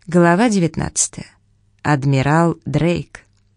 Глава 19. Адмирал Дрейк.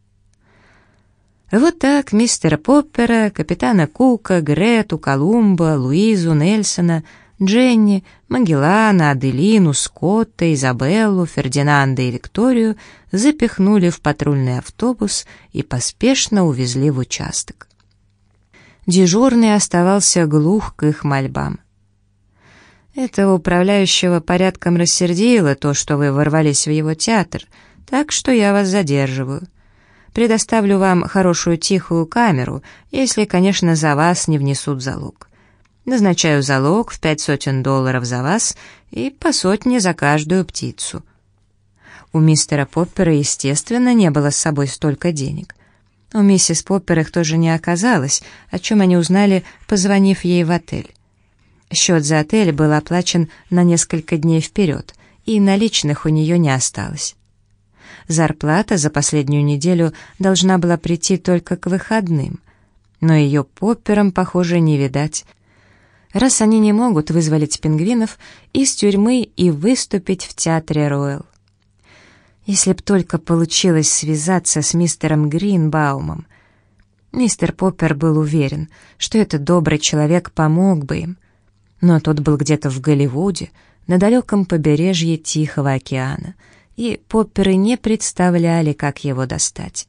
Вот так мистера Поппера, капитана Кука, Грету, Колумба, Луизу, Нельсона, Дженни, Магеллана, Аделину, Скотта, Изабеллу, Фердинанда и Викторию запихнули в патрульный автобус и поспешно увезли в участок. Дежурный оставался глух к их мольбам. Этого управляющего порядком рассердило то, что вы ворвались в его театр, так что я вас задерживаю. Предоставлю вам хорошую тихую камеру, если, конечно, за вас не внесут залог. Назначаю залог в $500 за вас и по 100 за каждую птицу. У мистера Поппера, естественно, не было с собой столько денег. У миссис Поппер их тоже не оказалось, о чем они узнали, позвонив ей в отель. Счет за отель был оплачен на несколько дней вперед, и наличных у нее не осталось. Зарплата за последнюю неделю должна была прийти только к выходным, но ее Попперам, похоже, не видать, раз они не могут вызволить пингвинов из тюрьмы и выступить в театре Роyal. Если б только получилось связаться с мистером Гринбаумом. Мистер Поппер был уверен, что этот добрый человек помог бы им, но тот был где-то в Голливуде, на далеком побережье Тихого океана, и Попперы не представляли, как его достать.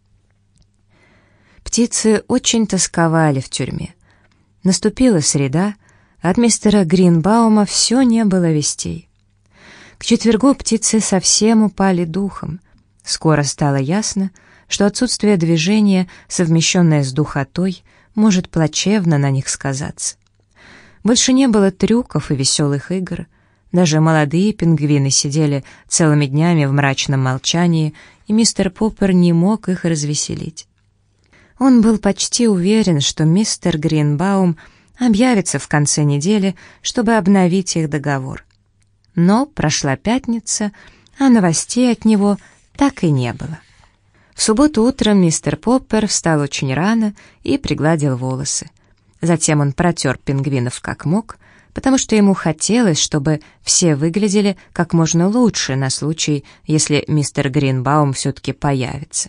Птицы очень тосковали в тюрьме. Наступила среда, от мистера Гринбаума все не было вестей. К четвергу птицы совсем упали духом. Скоро стало ясно, что отсутствие движения, совмещенное с духотой, может плачевно на них сказаться. Больше не было трюков и веселых игр. Даже молодые пингвины сидели целыми днями в мрачном молчании, и мистер Поппер не мог их развеселить. Он был почти уверен, что мистер Гринбаум объявится в конце недели, чтобы обновить их договор. Но прошла пятница, а новостей от него так и не было. В субботу утром мистер Поппер встал очень рано и пригладил волосы. Затем он протер пингвинов как мог, потому что ему хотелось, чтобы все выглядели как можно лучше на случай, если мистер Гринбаум все-таки появится.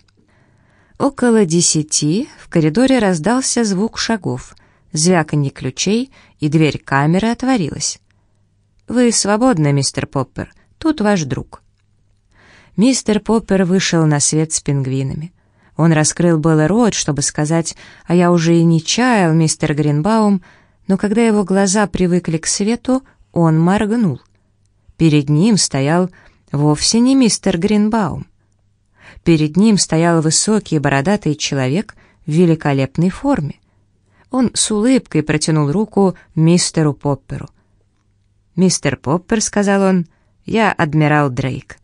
Около 10 в коридоре раздался звук шагов, звяканье ключей, и дверь камеры отворилась. «Вы свободны, мистер Поппер, тут ваш друг». Мистер Поппер вышел на свет с пингвинами. Он раскрыл было рот, чтобы сказать: «А я уже и не чаял, мистер Гринбаум», но когда его глаза привыкли к свету, он моргнул. Перед ним стоял вовсе не мистер Гринбаум. Перед ним стоял высокий бородатый человек в великолепной форме. Он с улыбкой протянул руку мистеру Попперу. «Мистер Поппер», — сказал он, — «я адмирал Дрейк».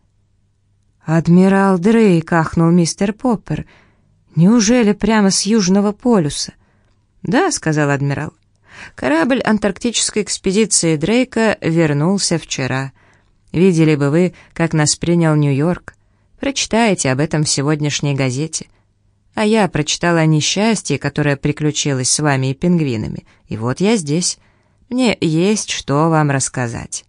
«Адмирал Дрейк», — ахнул мистер Поппер, — «неужели прямо с Южного полюса?» «Да», — сказал адмирал, — «корабль антарктической экспедиции Дрейка вернулся вчера. Видели бы вы, как нас принял Нью-Йорк. Прочитайте об этом в сегодняшней газете. А я прочитала о несчастье, которое приключилось с вами и пингвинами, и вот я здесь. Мне есть что вам рассказать».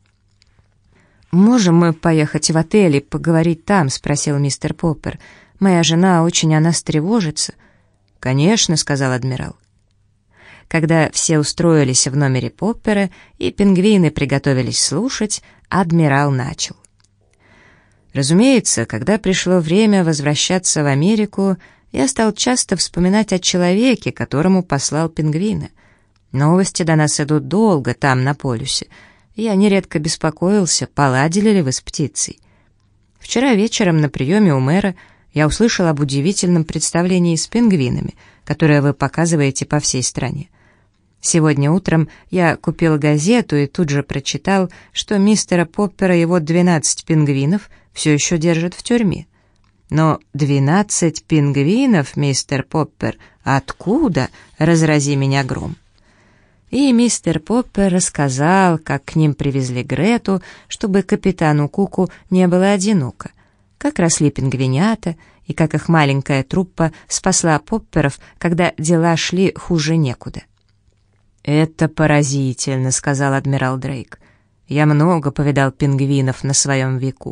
«Можем мы поехать в отель и поговорить там?» — спросил мистер Поппер. «Моя жена очень о нас тревожится». «Конечно», — сказал адмирал. Когда все устроились в номере Поппера и пингвины приготовились слушать, адмирал начал. «Разумеется, когда пришло время возвращаться в Америку, я стал часто вспоминать о человеке, которому послал пингвины. Новости до нас идут долго там, на полюсе. Я нередко беспокоился, поладили ли вы с птицей. Вчера вечером на приеме у мэра я услышал об удивительном представлении с пингвинами, которое вы показываете по всей стране. Сегодня утром я купил газету и тут же прочитал, что мистера Поппера и его 12 пингвинов все еще держат в тюрьме. Но 12 пингвинов, мистер Поппер, откуда, разрази меня гром?» И мистер Поппер рассказал, как к ним привезли Грету, чтобы капитану Куку не было одиноко, как росли пингвинята и как их маленькая труппа спасла Попперов, когда дела шли хуже некуда. «Это поразительно», — сказал адмирал Дрейк. «Я много повидал пингвинов на своем веку.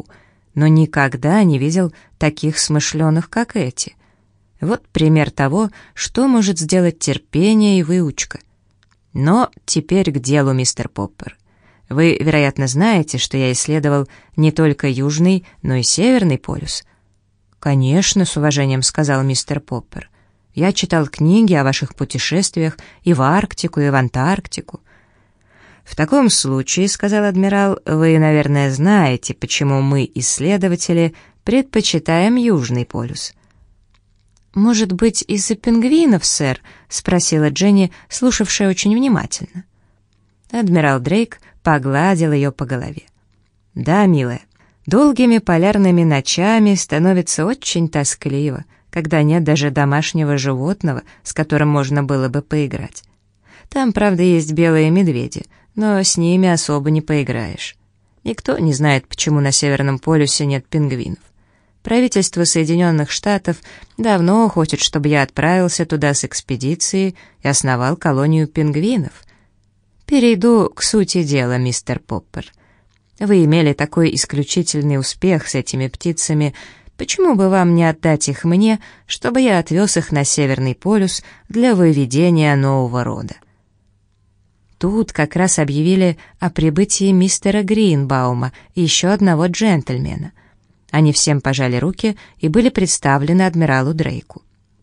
но никогда не видел таких смышленых, как эти. Вот пример того, что может сделать терпение и выучка. Но теперь к делу, мистер Поппер. Вы, вероятно, знаете, что я исследовал не только Южный, но и Северный полюс. «Конечно», — с уважением сказал мистер Поппер. «Я читал книги о ваших путешествиях и в Арктику, и в Антарктику». «В таком случае, — сказал адмирал, — вы, наверное, знаете, почему мы, исследователи, предпочитаем Южный полюс». «Может быть, из-за пингвинов, сэр?» — спросила Дженни, слушавшая очень внимательно. Адмирал Дрейк погладил ее по голове. «Да, милая, долгими полярными ночами становится очень тоскливо, когда нет даже домашнего животного, с которым можно было бы поиграть. Там, правда, есть белые медведи, но с ними особо не поиграешь. Никто не знает, почему на Северном полюсе нет пингвинов. Правительство Соединенных Штатов давно хочет, чтобы я отправился туда с экспедицией и основал колонию пингвинов. Перейду к сути дела, мистер Поппер. Вы имели такой исключительный успех с этими птицами, почему бы вам не отдать их мне, чтобы я отвез их на Северный полюс для выведения нового рода?» Тут как раз объявили о прибытии мистера Гринбаума и еще одного джентльмена. Они всем пожали руки и были представлены адмиралу Дрейку.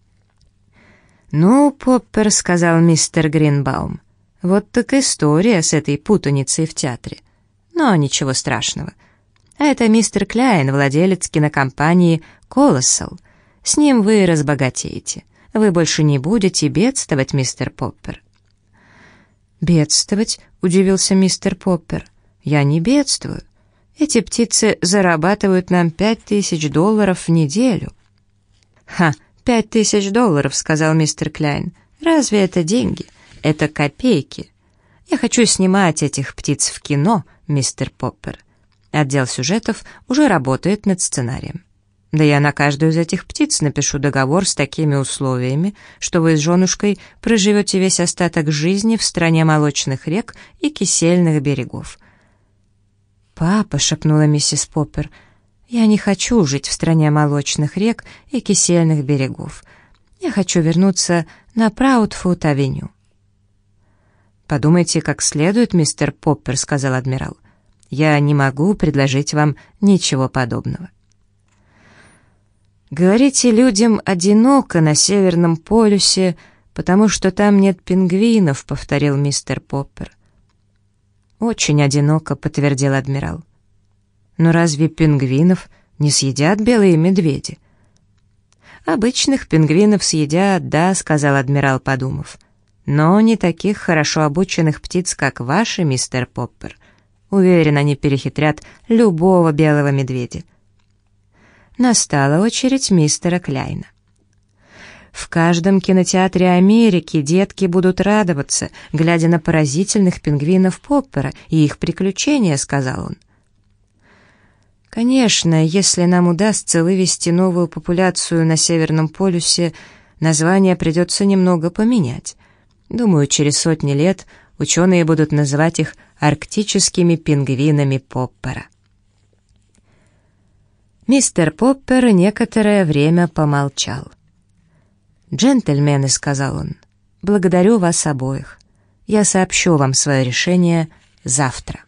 «Ну, Поппер, — сказал мистер Гринбаум, — вот так история с этой путаницей в театре. Но ничего страшного. А это мистер Кляйн, владелец кинокомпании «Колоссал». С ним вы разбогатеете. Вы больше не будете бедствовать, мистер Поппер». «Бедствовать?» — удивился мистер Поппер. «Я не бедствую. Эти птицы зарабатывают нам $5000 в неделю». «Ха, $5000, — сказал мистер Кляйн. «Разве это деньги? Это копейки. Я хочу снимать этих птиц в кино, мистер Поппер. Отдел сюжетов уже работает над сценарием. Да я на каждую из этих птиц напишу договор с такими условиями, что вы с женушкой проживете весь остаток жизни в стране молочных рек и кисельных берегов». «Папа», — шепнула миссис Поппер, — «я не хочу жить в стране молочных рек и кисельных берегов. Я хочу вернуться на Праудфуд-авеню». «Подумайте как следует, мистер Поппер», — сказал адмирал. «Я не могу предложить вам ничего подобного». «Говорите, людям одиноко на Северном полюсе, потому что там нет пингвинов», — повторил мистер Поппер. «Очень одиноко», — подтвердил адмирал. «Но разве пингвинов не съедят белые медведи?» «Обычных пингвинов съедят, да», — сказал адмирал, подумав. «Но не таких хорошо обученных птиц, как ваши, мистер Поппер. Уверен, они перехитрят любого белого медведя». Настала очередь мистера Кляйна. «В каждом кинотеатре Америки детки будут радоваться, глядя на поразительных пингвинов Поппера и их приключения», — сказал он. «Конечно, если нам удастся вывести новую популяцию на Северном полюсе, название придется немного поменять. Думаю, через сотни лет ученые будут называть их арктическими пингвинами Поппера». Мистер Поппер некоторое время помолчал. «Джентльмены, — сказал он, — благодарю вас обоих. Я сообщу вам свое решение завтра».